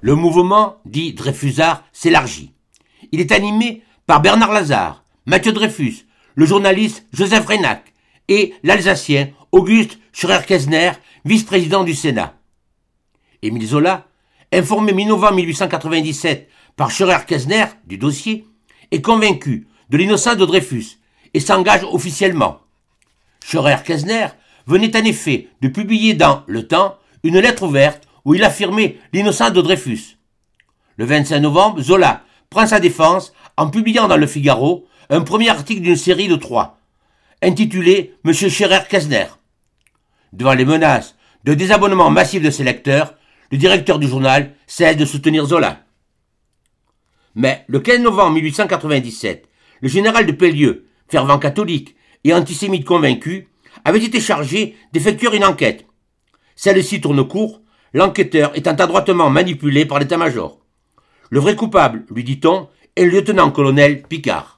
Le mouvement, dit Dreyfusard, s'élargit. Il est animé par Bernard Lazare, Mathieu Dreyfus, le journaliste Joseph Reynac et l'Alsacien Auguste Scheurer-Kestner, vice-président du Sénat. Émile Zola, informé mi-novembre 1897 par Scheurer-Kestner du dossier, est convaincu de l'innocence de Dreyfus et s'engage officiellement. Scheurer-Kestner venait en effet de publier dans Le Temps une lettre ouverte où il affirmait l'innocence de Dreyfus. Le 25 novembre, Zola prend sa défense en publiant dans Le Figaro un premier article d'une série de 3, intitulé « Monsieur Scheurer-Kestner ». Devant les menaces de désabonnement massif de ses lecteurs, le directeur du journal cesse de soutenir Zola. Mais le 15 novembre 1897, le général de Pellieux, fervent catholique et antisémite convaincu, avait été chargé d'effectuer une enquête. Celle-ci tourne court, l'enquêteur étant adroitement manipulé par l'état-major. Le vrai coupable, lui dit-on, est le lieutenant-colonel Picard.